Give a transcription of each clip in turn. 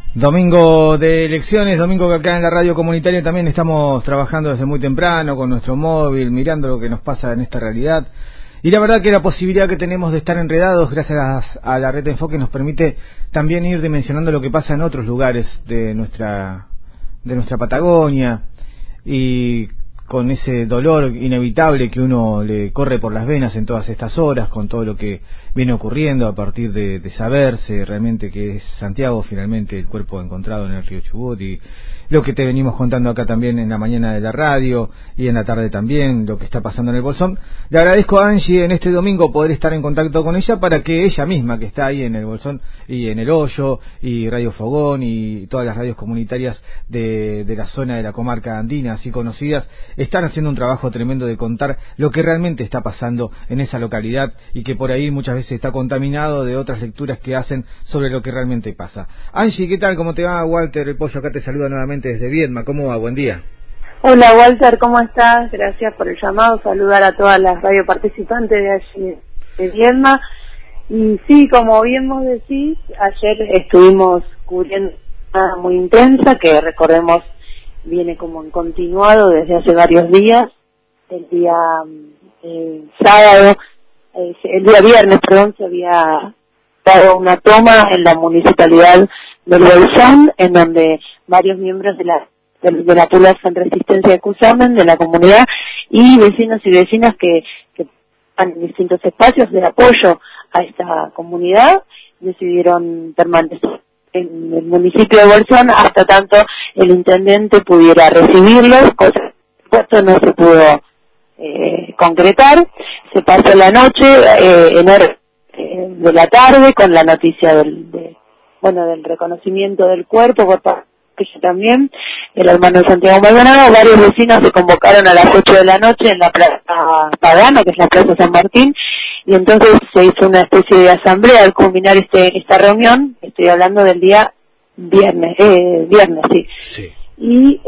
Domingo de elecciones, domingo que acá en la radio comunitaria también estamos trabajando desde muy temprano con nuestro móvil, mirando lo que nos pasa en esta realidad. Y la verdad que la posibilidad que tenemos de estar enredados gracias a la red de enfoque nos permite también ir dimensionando lo que pasa en otros lugares de nuestra Patagonia, y con ese dolor inevitable que uno le corre por las venas en todas estas horas, con todo lo que viene ocurriendo a partir de saberse realmente que es Santiago finalmente el cuerpo encontrado en el río Chubut, y lo que te venimos contando acá también en la mañana de la radio y en la tarde también, lo que está pasando en el Bolsón. Le agradezco a Angie en este domingo poder estar en contacto con ella para que ella misma, que está ahí en el Bolsón y en El Hoyo y Radio Fogón y todas las radios comunitarias de la zona de la comarca andina así conocidas, están haciendo un trabajo tremendo de contar lo que realmente está pasando en esa localidad, y que por ahí muchas veces está contaminado de otras lecturas que hacen sobre lo que realmente pasa. Angie, ¿qué tal? ¿Cómo te va? Walter El Pollo acá te saluda nuevamente desde Viedma. ¿Cómo va? Buen día. Hola Walter, ¿cómo estás? Gracias por el llamado, saludar a todas las radioparticipantes de allí de Viedma. Y sí, como bien vos decís, ayer estuvimos cubriendo una muy intensa que recordemos viene como en continuado desde hace varios días. El día sábado, el día viernes, perdón, se había dado una toma en la municipalidad del Bolsón, en donde varios miembros de la población Resistencia de Cusamen, de la comunidad, y vecinos y vecinas que están en distintos espacios de apoyo a esta comunidad, decidieron permanecer en el municipio de Bolsón hasta tanto el intendente pudiera recibirlos, cosa que por supuesto no se pudo concretar. Se pasó la noche en horas de la tarde con la noticia del reconocimiento del cuerpo por parte de ella también, el hermano de Santiago Maldonado. Varios vecinos se convocaron a las 8 de la noche en la Plaza Pagano, que es la Plaza San Martín, y entonces se hizo una especie de asamblea al culminar esta reunión. Estoy hablando del día viernes, sí. Y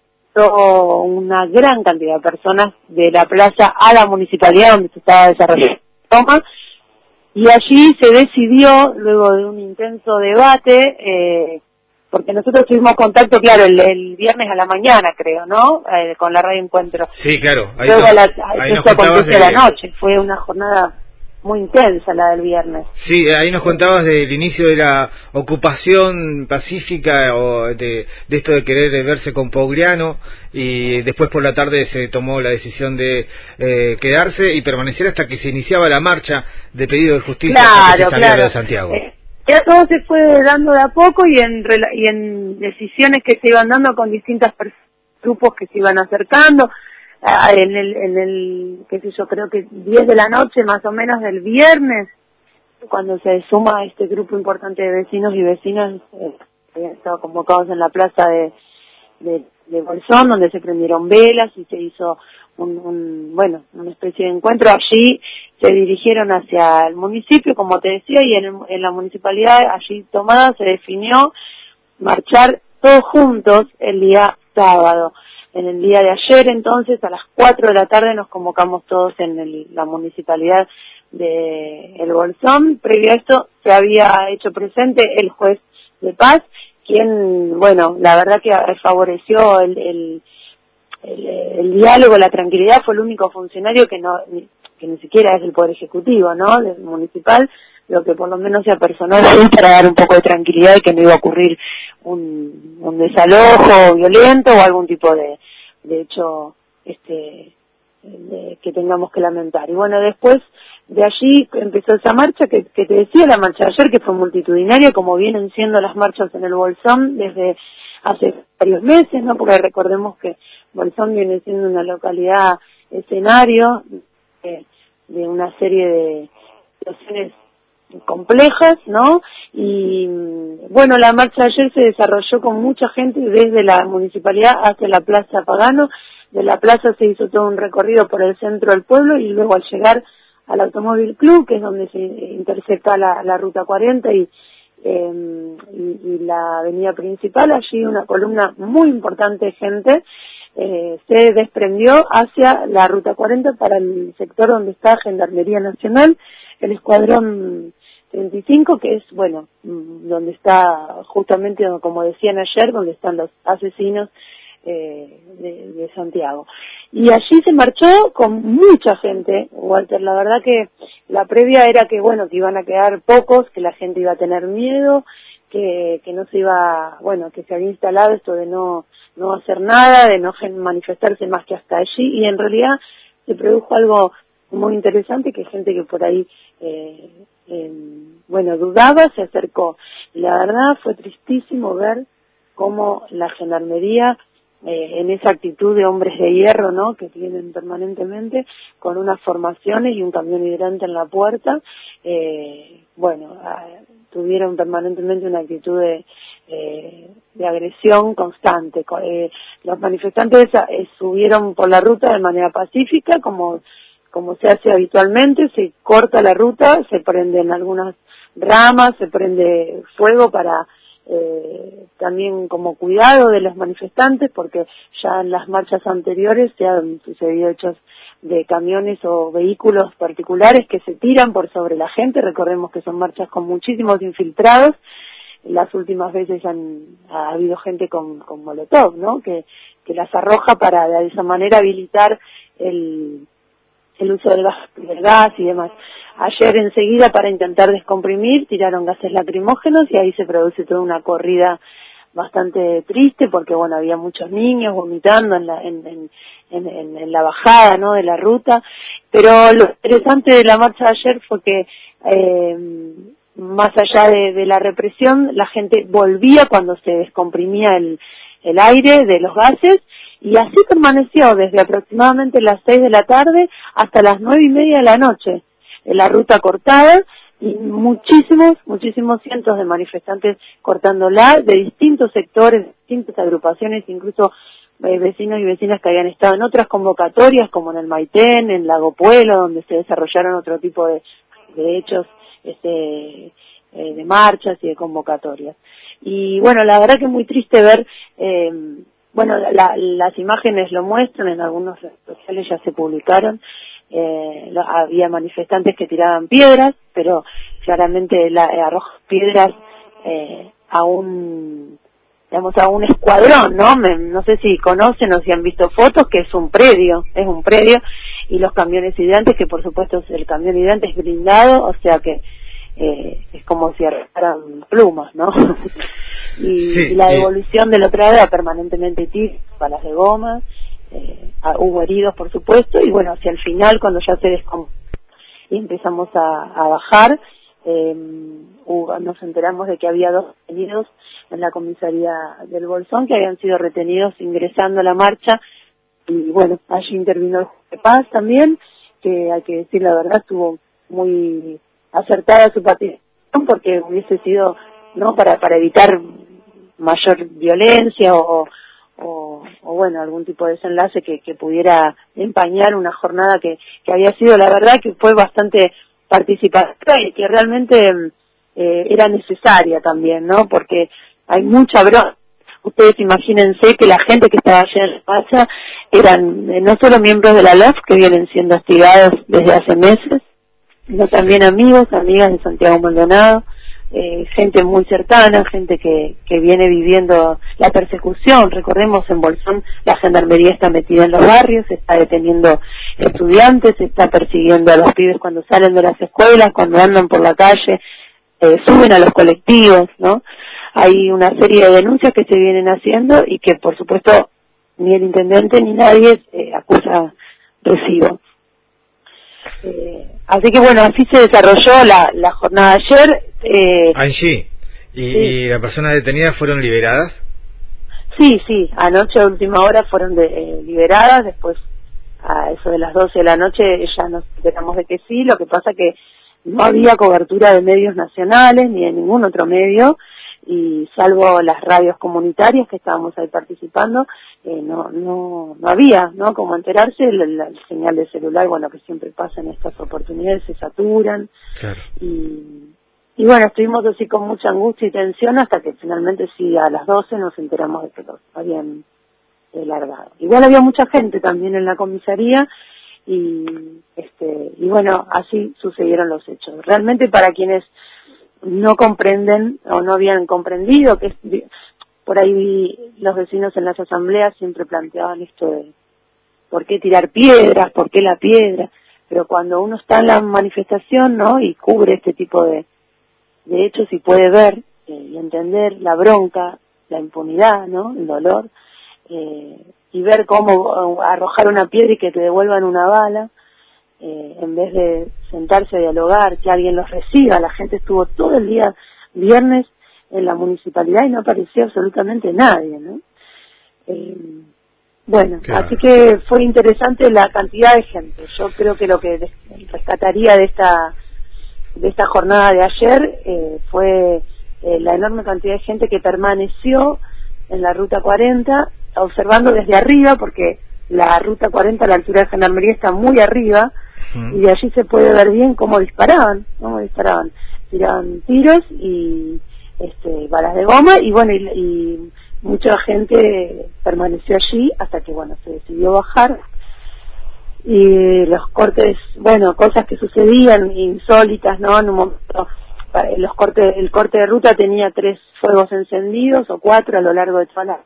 una gran cantidad de personas de la plaza a la municipalidad donde se estaba desarrollando la toma, y allí se decidió, luego de un intenso debate, porque nosotros tuvimos contacto, claro, el viernes a la mañana, creo, ¿no? Con la Radio Encuentro. Sí, claro. Luego eso aconteció a la noche. Fue una jornada muy intensa la del viernes. Sí, ahí nos contabas del inicio de la ocupación pacífica o de esto de querer verse con Pogriano, y después por la tarde se tomó la decisión de quedarse y permanecer hasta que se iniciaba la marcha de pedido de justicia de Santiago. Ya todo se fue dando de a poco y en decisiones que se iban dando con distintos grupos que se iban acercando. Qué sé yo, creo que 10 de la noche más o menos del viernes, cuando se suma este grupo importante de vecinos y vecinas que habían estado convocados en la plaza de Bolsón, donde se prendieron velas y se hizo una especie de encuentro. Allí se dirigieron hacia el municipio, como te decía, y en la municipalidad allí tomada se definió marchar todos juntos el día sábado. En el día de ayer, entonces, a las 4 de la tarde nos convocamos todos en la municipalidad de El Bolsón. Previo a esto se había hecho presente el juez de paz, quien, la verdad que favoreció el diálogo, la tranquilidad. Fue el único funcionario que ni siquiera es del Poder Ejecutivo, ¿no?, del municipal, lo que por lo menos se apersonó para dar un poco de tranquilidad de que no iba a ocurrir un desalojo violento o algún tipo de hecho que tengamos que lamentar. Y después de allí empezó esa marcha que te decía, la marcha de ayer, que fue multitudinaria, como vienen siendo las marchas en el Bolsón desde hace varios meses, ¿no? Porque recordemos que Bolsón viene siendo una localidad escenario de una serie de situaciones complejas, ¿no? Y la marcha de ayer se desarrolló con mucha gente desde la municipalidad hacia la Plaza Pagano. De la plaza se hizo todo un recorrido por el centro del pueblo, y luego al llegar al Automóvil Club, que es donde se intersecta la Ruta 40 y la avenida principal, allí una columna muy importante de gente se desprendió hacia la Ruta 40 para el sector donde está Gendarmería Nacional, el escuadrón 35, que es, bueno, donde está justamente, como decían ayer, donde están los asesinos de Santiago. Y allí se marchó con mucha gente, Walter. La verdad que la previa era que, bueno, que iban a quedar pocos, que la gente iba a tener miedo, que no se iba, bueno, que se había instalado esto de no hacer nada, de no manifestarse más que hasta allí, y en realidad se produjo algo muy interesante, que gente que por ahí bueno, dudaba, se acercó. Y la verdad fue tristísimo ver cómo la gendarmería, en esa actitud de hombres de hierro, ¿no?, que tienen permanentemente, con unas formaciones y un camión hidrante en la puerta, bueno, tuvieron permanentemente una actitud de agresión constante. Los manifestantes subieron por la ruta de manera pacífica, como se hace habitualmente. Se corta la ruta, se prenden algunas ramas, se prende fuego para también como cuidado de los manifestantes, porque ya en las marchas anteriores se han sucedido hechos de camiones o vehículos particulares que se tiran por sobre la gente. Recordemos que son marchas con muchísimos infiltrados. Las últimas veces ha habido gente con molotov, ¿no?, que las arroja para de esa manera habilitar el uso del gas y demás. Ayer enseguida, para intentar descomprimir, tiraron gases lacrimógenos y ahí se produce toda una corrida bastante triste, porque bueno, había muchos niños vomitando en la bajada, ¿no?, de la ruta. Pero lo interesante de la marcha de ayer fue que más allá de la represión, la gente volvía cuando se descomprimía el aire de los gases, y así permaneció desde aproximadamente las 6 de la tarde hasta las 9:30 de la noche, en la ruta cortada, y muchísimos cientos de manifestantes cortándola, de distintos sectores, distintas agrupaciones, incluso vecinos y vecinas que habían estado en otras convocatorias, como en el Maitén, en Lago Puelo, donde se desarrollaron otro tipo de hechos de marchas y de convocatorias. Y bueno, la verdad que es muy triste ver, bueno, las imágenes lo muestran, en algunos redes sociales ya se publicaron. Había manifestantes que tiraban piedras, pero claramente arrojan piedras a un escuadrón, ¿no? No sé si conocen o si han visto fotos, que es un predio, y los camiones hidrantes, que por supuesto el camión hidrante es blindado, o sea que es como si arrojaran plumas, ¿no? y la devolución del otro lado era permanentemente tiros, balas de goma. Hubo heridos, por supuesto, y bueno, hacia el final, cuando ya se descompuso y empezamos a bajar, nos enteramos de que había 2 detenidos en la comisaría del Bolsón, que habían sido retenidos ingresando a la marcha, y bueno, allí intervino el juez de paz también, que hay que decir la verdad, estuvo muy acertada su participación, porque hubiese sido, ¿no?, para evitar mayor violencia o bueno, algún tipo de desenlace que pudiera empañar una jornada que había sido, la verdad, que fue bastante participativa y que realmente era necesaria también, ¿no?, porque hay mucha bronca. Ustedes imagínense que la gente que estaba allá en la marcha eran no solo miembros de la LOF, que vienen siendo hostigados desde hace meses, sino también amigos, amigas de Santiago Maldonado, gente muy cercana, gente que viene viviendo la persecución. Recordemos, en Bolsón la gendarmería está metida en los barrios, está deteniendo estudiantes, está persiguiendo a los pibes cuando salen de las escuelas, cuando andan por la calle, suben a los colectivos, ¿no? Hay una serie de denuncias que se vienen haciendo y que por supuesto ni el intendente ni nadie acusa recibo. Así que bueno, así se desarrolló la jornada de ayer. Angie, ¿y las personas detenidas fueron liberadas? Sí, anoche a última hora fueron liberadas. Después, a eso de las 12 de la noche, ya nos enteramos de que sí. Lo que pasa que no había cobertura de medios nacionales ni de ningún otro medio, y salvo las radios comunitarias que estábamos ahí participando, no había, ¿no?, como enterarse. La señal de celular, bueno, que siempre pasa en estas oportunidades, se saturan. Claro. Y bueno, estuvimos así con mucha angustia y tensión hasta que finalmente sí, a las 12 nos enteramos de que los habían largado. Igual había mucha gente también en la comisaría y bueno, así sucedieron los hechos. Realmente, para quienes no comprenden o no habían comprendido que por ahí los vecinos en las asambleas siempre planteaban esto de ¿por qué tirar piedras? ¿Por qué la piedra? Pero cuando uno está en la manifestación, ¿no? Y cubre este tipo de hechos y puede ver y entender la bronca, la impunidad, ¿no? El dolor, y ver cómo arrojar una piedra y que te devuelvan una bala, en vez de sentarse a dialogar, que alguien los reciba. La gente estuvo todo el día viernes en la municipalidad y no apareció absolutamente nadie, ¿no? Bueno, claro. Así que fue interesante la cantidad de gente. Yo creo que lo que rescataría de esta jornada de ayer fue la enorme cantidad de gente que permaneció en la Ruta 40, observando desde arriba, porque la Ruta 40 a la altura de Gendarmería está muy arriba, y de allí se puede ver bien cómo disparaban, tiraban tiros y balas de goma, y bueno, y mucha gente permaneció allí hasta que, bueno, se decidió bajar. Y los cortes, bueno, cosas que sucedían insólitas, ¿no? En un momento, el corte de ruta tenía 3 fuegos encendidos o 4 a lo largo de toda la...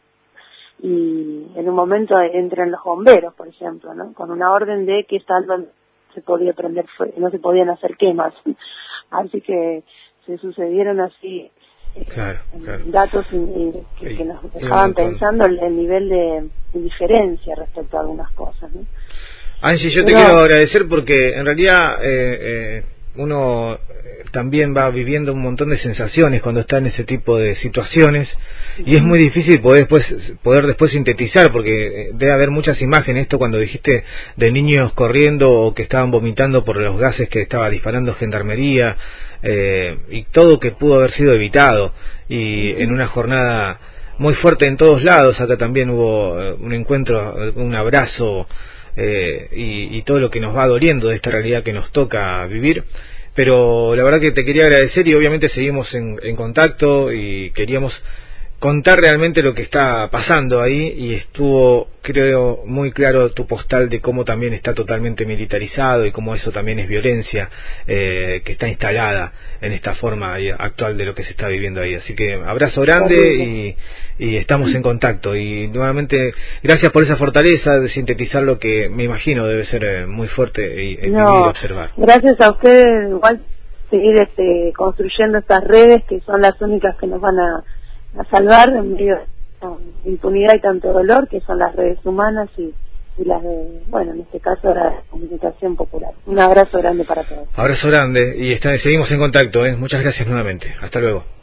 Y en un momento entran los bomberos, por ejemplo, ¿no? Con una orden de que se podía prender fuego, no se podían hacer quemas. Así que se sucedieron así claro. datos que nos dejaban pensando el nivel de indiferencia respecto a algunas cosas, ¿no? Angie, yo te quiero agradecer porque en realidad uno también va viviendo un montón de sensaciones cuando está en ese tipo de situaciones, y es muy difícil poder después sintetizar, porque debe haber muchas imágenes. Esto cuando dijiste de niños corriendo o que estaban vomitando por los gases que estaba disparando Gendarmería, y todo que pudo haber sido evitado, y en una jornada muy fuerte en todos lados. Acá también hubo un encuentro, un abrazo, y todo lo que nos va doliendo de esta realidad que nos toca vivir. Pero la verdad que te quería agradecer, y obviamente seguimos en contacto, y queríamos contar realmente lo que está pasando ahí, y estuvo, creo, muy claro tu postal de cómo también está totalmente militarizado y cómo eso también es violencia que está instalada en esta forma actual de lo que se está viviendo ahí. Así que abrazo grande, y estamos en contacto, y nuevamente gracias por esa fortaleza de sintetizar lo que me imagino debe ser muy fuerte y vivir y observar. Gracias a ustedes, igual seguir construyendo estas redes que son las únicas que nos van a salvar en medio de impunidad y tanto dolor, que son las redes humanas y las de, bueno, en este caso la comunicación popular. Un abrazo grande para todos. Abrazo grande, y seguimos en contacto, Muchas gracias nuevamente. Hasta luego.